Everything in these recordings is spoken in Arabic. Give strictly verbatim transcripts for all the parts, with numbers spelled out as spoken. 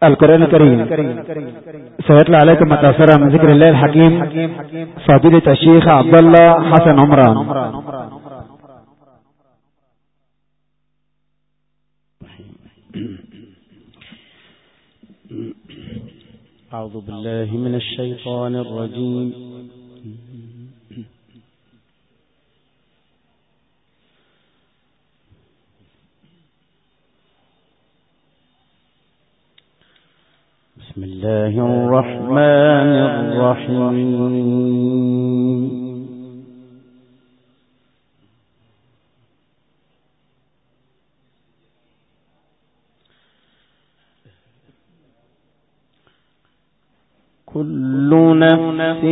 القرآن الكريم. سيطلع عليكم متأثرا من ذكر الله الحكيم فضيلة الشيخ عبد الله حسن عمران. أعوذ بالله من الشيطان الرجيم. بسم الله الرحمن الرحيم. كل نفس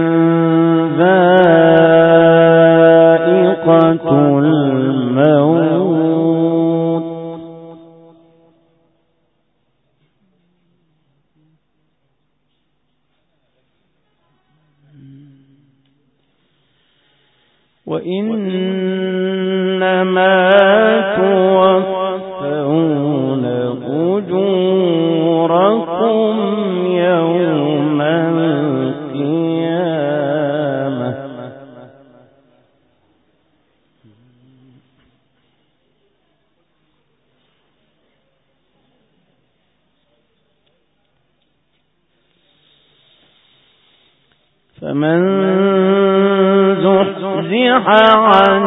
ذائقة الموت وإنما توفون أجوركم يوم القيامة فمن زحزح عن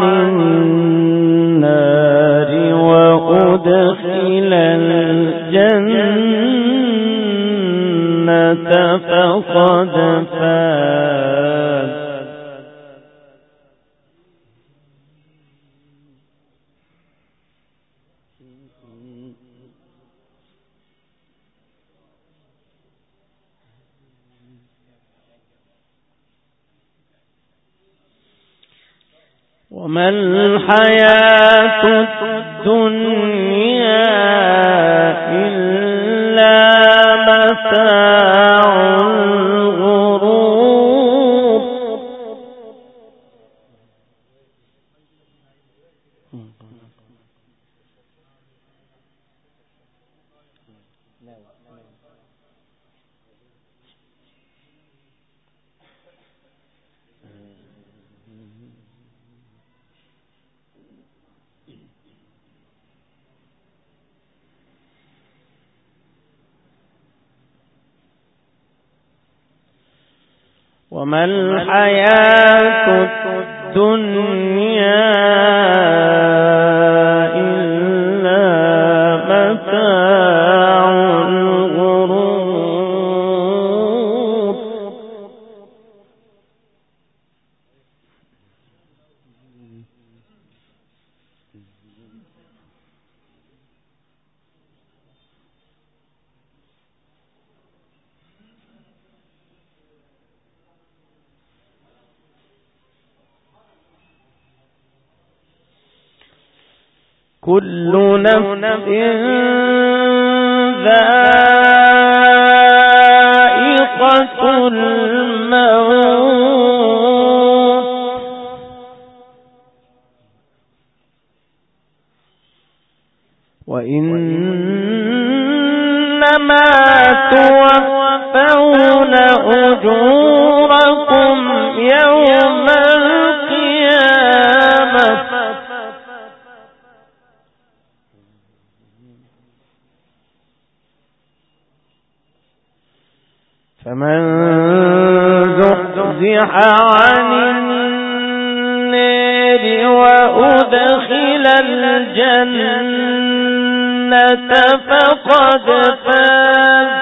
النار وأدخل الجنة فقد فاز. وما الحياة الدنيا إلا متاع الغرور. وما الحياة الدنيا إلا متاع الغرور. كل نفس ذائقة الموت وإنما توفون أجوركم يوم القيامة فمن زحزح عن النار وأدخل الجنة فقد فاز.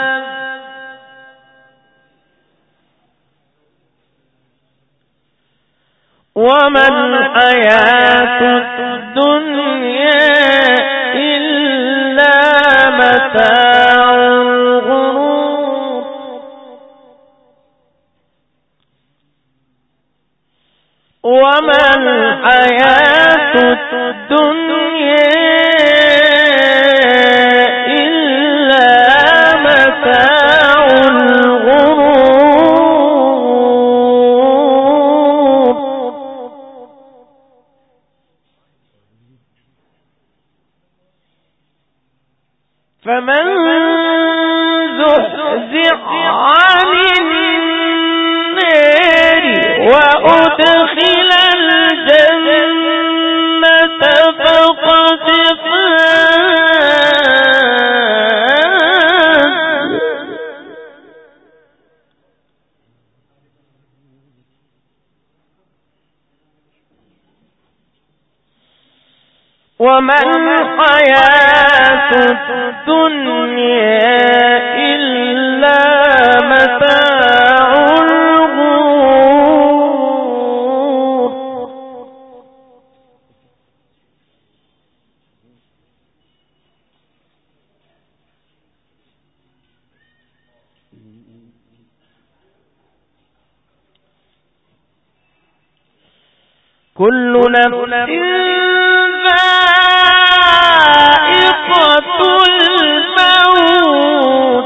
وما الحياة الدنيا إلا متاع الغرور. وما الحياة الدنيا إلا متاع الغرور. فمن زحزح عن النار وأدخل الجنة فقد فاز. وما الحياة الدنيا إلا متاع الغرور. كل نفس ذائقة الموت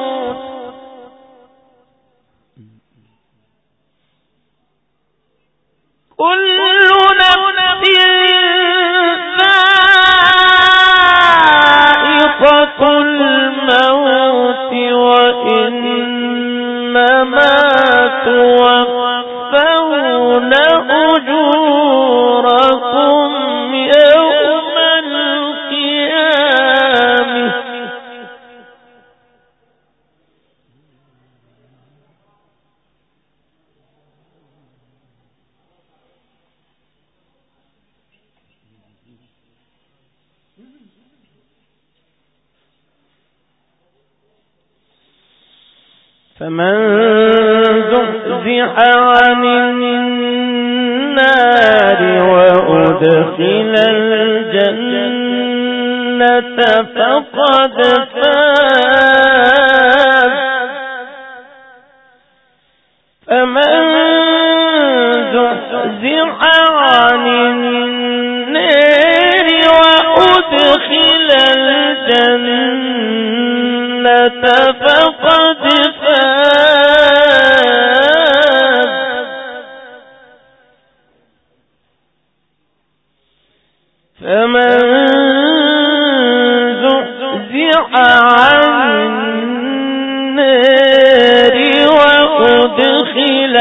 كل نفس ذائقة الموت وإنما توفون أجوركم يوم القيامة. فمن زحزح عن النار وأدخل الجنة فقد فاز. فمن زحزح عن النار وأدخل الجنة فقد فاز. فمن زحزح عن النار وأدخل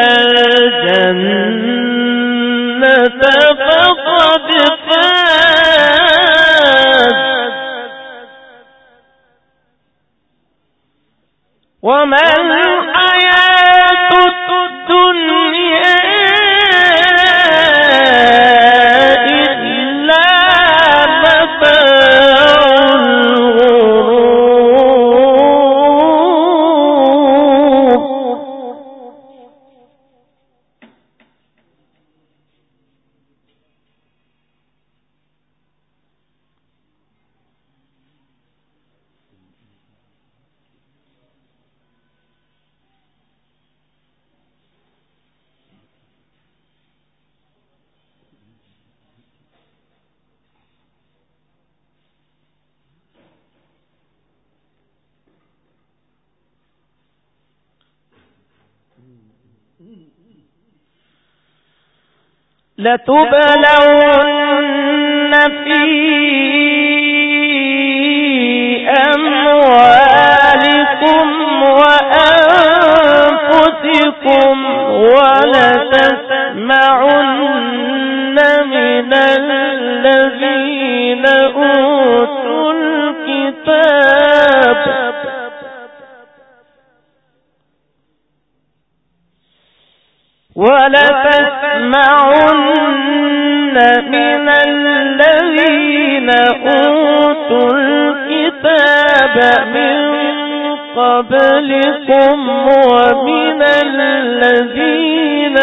الجنة فقد فاز. وما الحياة الدنيا إلا متاع الغرور. لتبلون في أموالكم وأنفسكم ولتسمعن من الذين أوتوا الكتاب ولتسمعن من الذين أوتوا الكتاب من قبلكم ومن الذين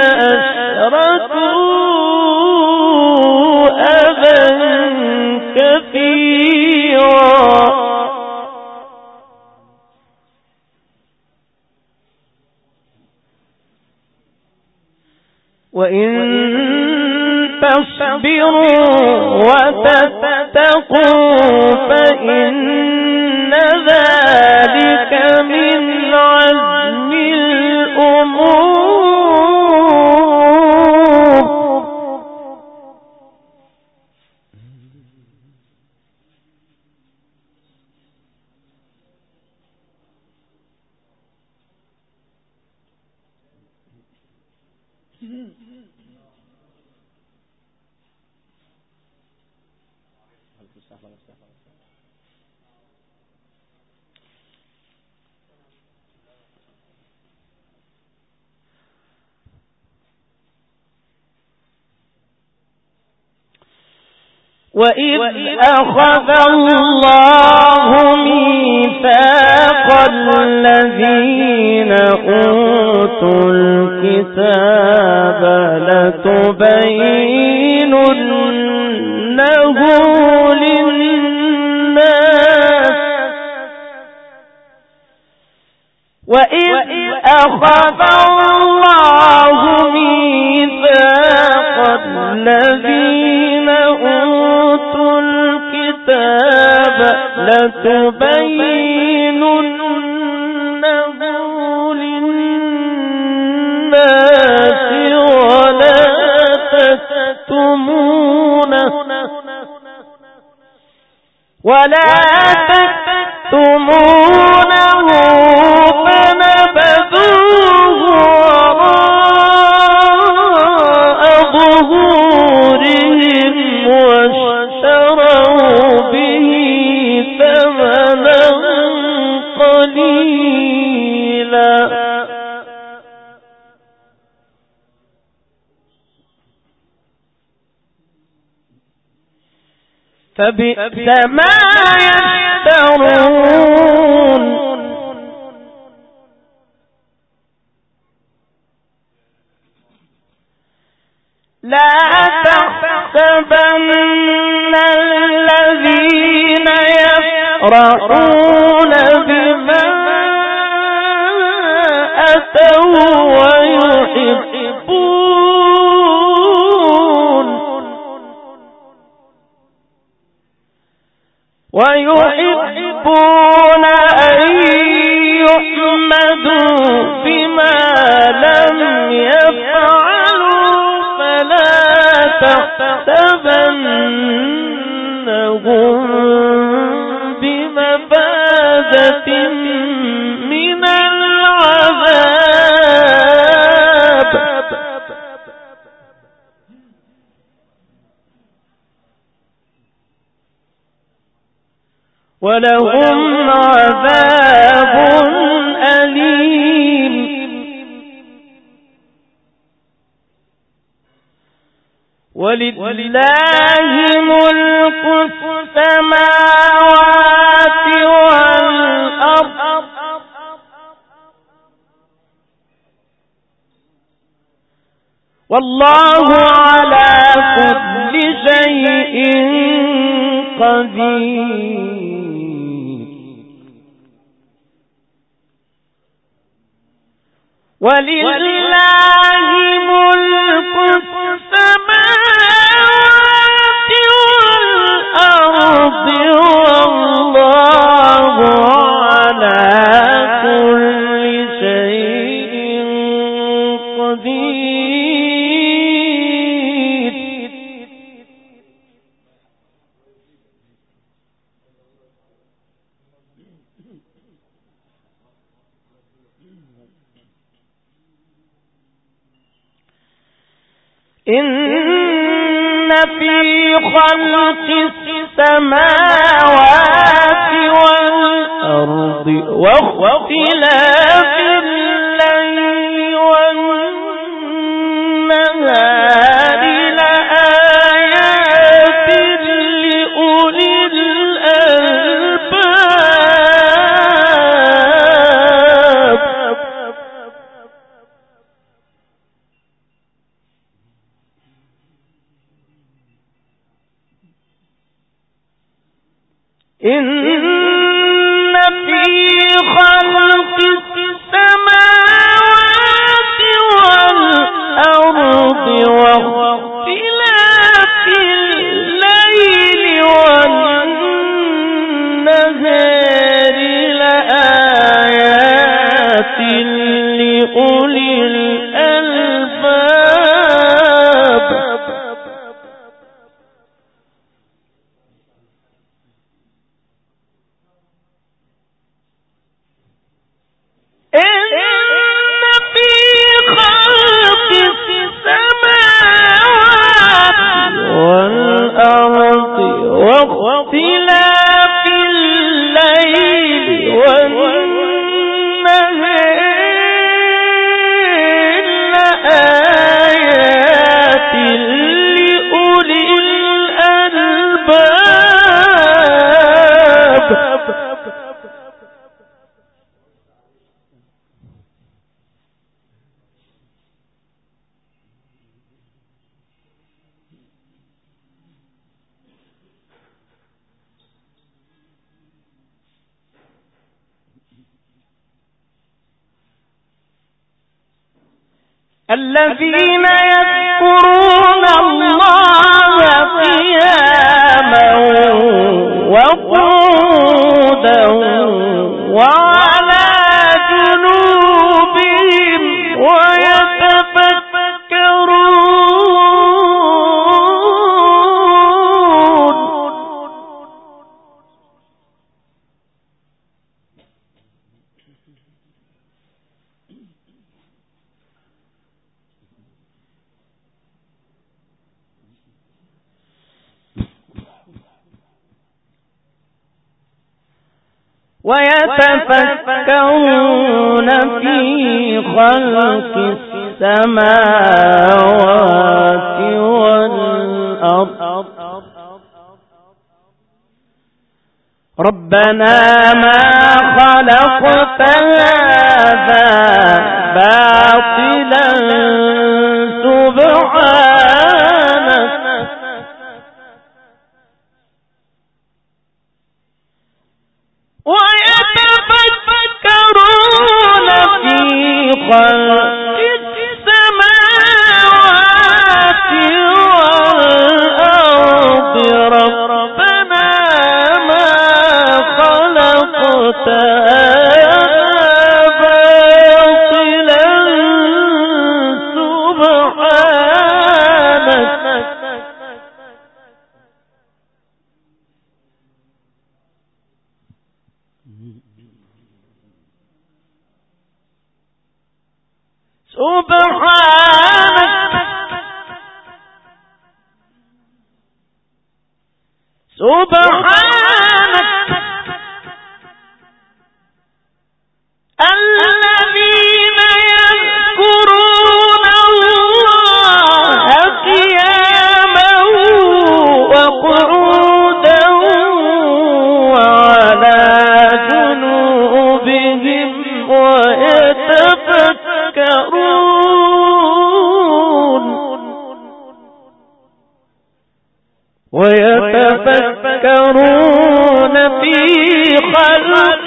أشركوا أذى كثيرا وإن تصبروا وتتقوا فإن ذلك من عزم الأمور. وإذ أخذ الله ميثاق الذين أوتوا الكتاب لتبيننه للناس وإذ أخذ الله ميثاق الذين أوتوا الكتاب لتبيننه للناس ولا تكتمونه ولا تكتمونه فنبذوه وراء ظهورهم واشتروا به ثمنا قليلا فبئس ما يشترون لا تحسبن الذين يفرحون بما أتوا ويحبون ويحبون أن يحمدوا بما لم يفعلوا فلا تحسبنهم بمفازة من العذاب ولهم عذاب أليم ولله ملك السماوات والأرض والله على كل شيء قدير ولله ملك السماوات والأرض والله على كل شيء قدير إن في خلق السماوات والأرض واختلاف الليل والنهار لآيات لأولي الألباب إن في خلق السماوات والأرض واختلاف الليل والنهار لآيات لأولي الألباب إن في خلق السماوات الذين يذكرون الله قياما وقعودا وعلى جنوبهم ويتفكرون ويتفكرون في خلق السماوات والأرض ربنا ما خلقت هذا باطلا سبحانك ويتفكرون في خلق السماوات والأرض ربنا ما خلقت باطلا سبحانك سبحانك سبحانك الذين يذكرون الله قياما وقعودا وعلى جنوبهم ويتفكرون ويتفكرون في خلق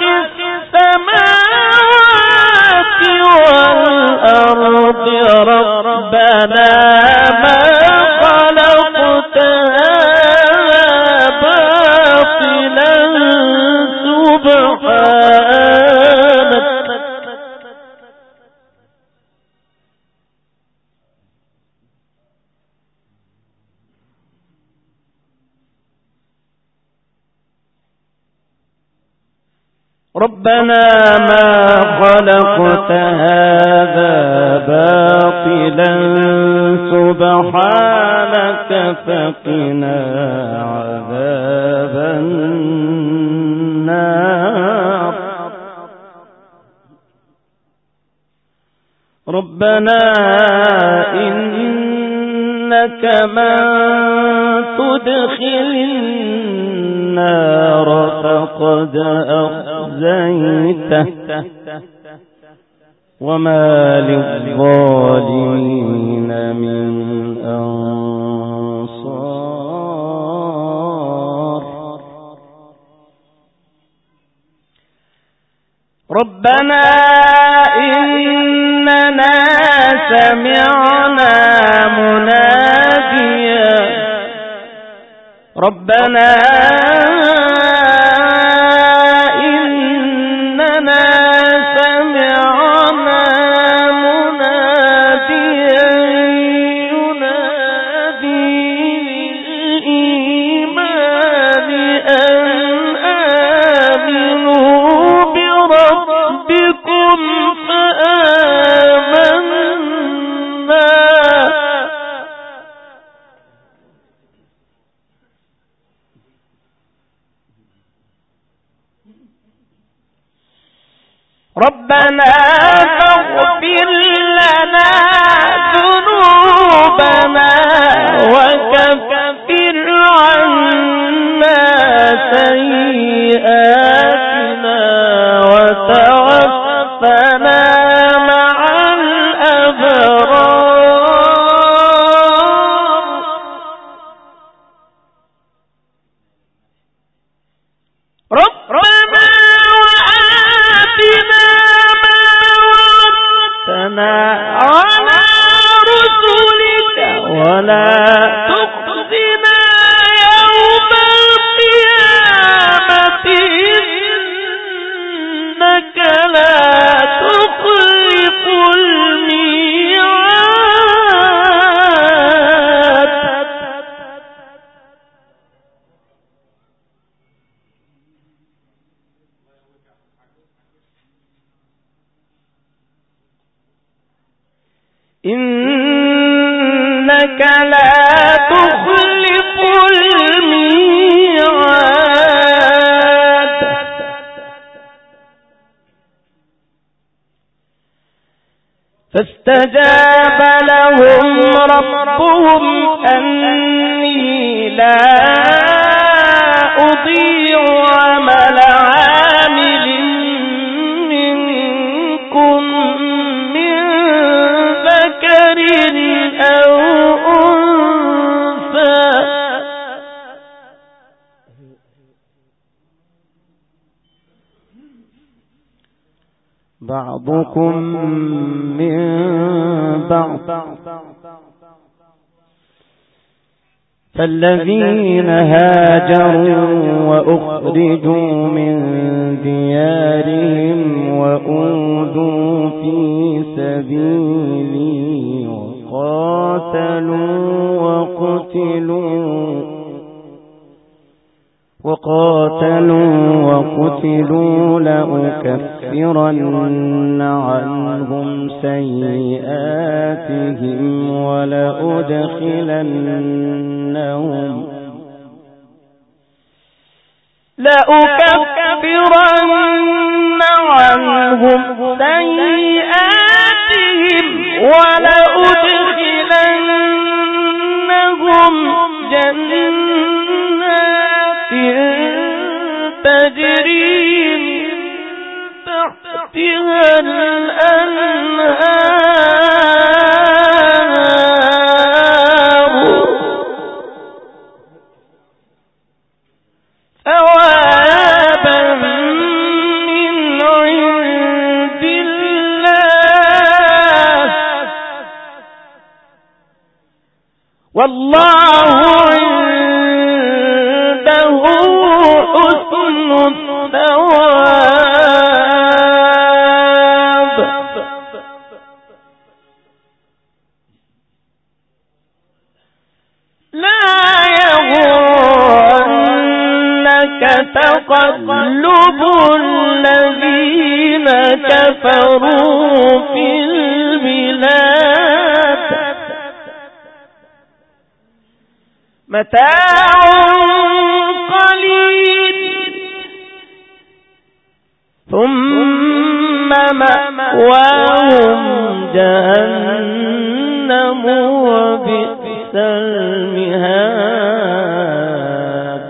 السماوات والأرض ربنا ما خلقت هذا باطلا سبحانك ربنا ما خلقت هذا باطلا سبحانك فقنا عذاب النار ربنا إنك من تدخل النار فقد أخزيته وما للظالمين من أنصار ربنا إننا سمعنا مناديا ربنا إننا سمعنا مناديا ينادي للإيمان أن آمنوا بربكم فآمنا ربنا فاغفر لنا ذنوبنا وكفر عنا سيئاتنا وتوفنا مع الأبرار ربنا وآتنا ما وعدتنا على إنك لا تخلف الميعاد فاستجاب لهم ربهم أني لا أضيع عمل عامل منكم من ذكر أو أنثى بعضكم من بعض فالذين هاجروا وأخرجوا من ديارهم وأوذوا في سبيلي وقاتلوا وقتلوا وقاتلوا وقتلوا لأكفرن عنهم سيئاتهم ولأدخلنهم لأكفرن عنهم سيئاتهم ولأدخلنهم جنات تجري من تحتها الأنهار ثوابا من عند الله والله عنده حسن الثواب لا يغرنك تقلب الذين كفروا في البلاد متاع قليل ثم مأواهم جهنم وبئس المهاد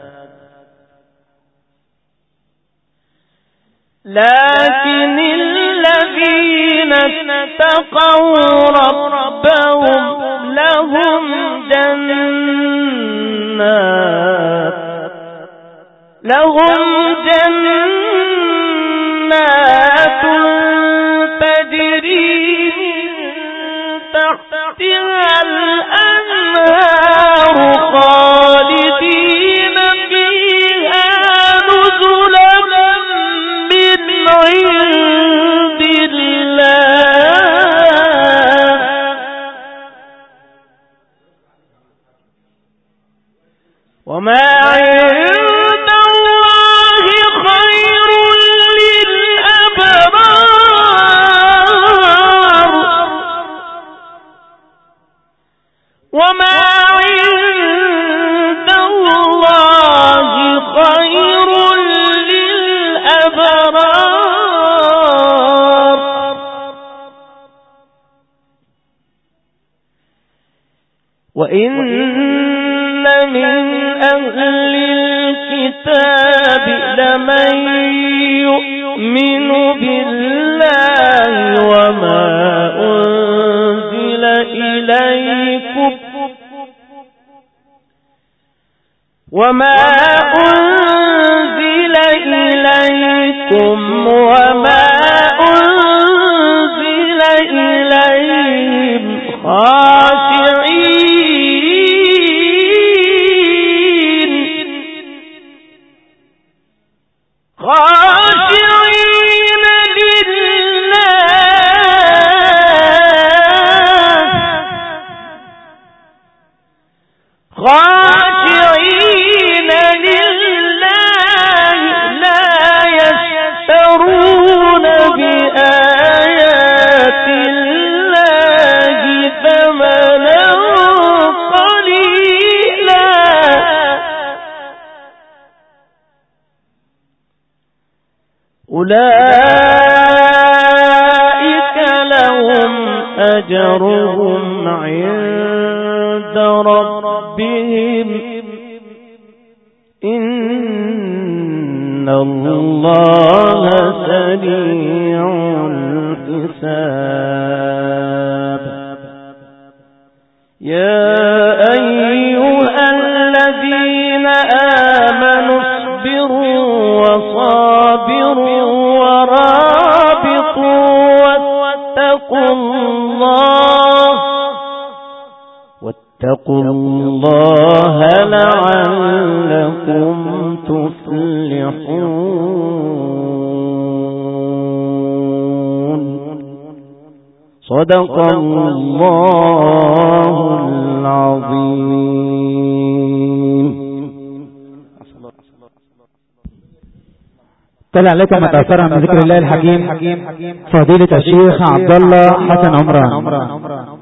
لكن الذين اتقوا ربهم لهم جنات لهم جنات تجري من تحتها الأنهار خالدين فيها نزلا من عند الله وما عند الله خير للأبرار وما عند الله خير للأبرار وإن من أهل الكتاب لمن يؤمن بالله وما أنزل إليكم وما أنزل إليكم وما أنزل إليهم خاشعين خاشعين لله خاشعين لله لا يشترون أولئك لهم أجرهم عند ربهم إن الله سريع الحساب يا أيها الذين آمنوا اصبروا وصابروا ورابطوا واتقوا الله واتقوا الله لعلكم تفلحون صدق الله العظيم. تلا لكم متأثرا من ذكر الله الحكيم فضيلة الشيخ عبد الله حسن عمران.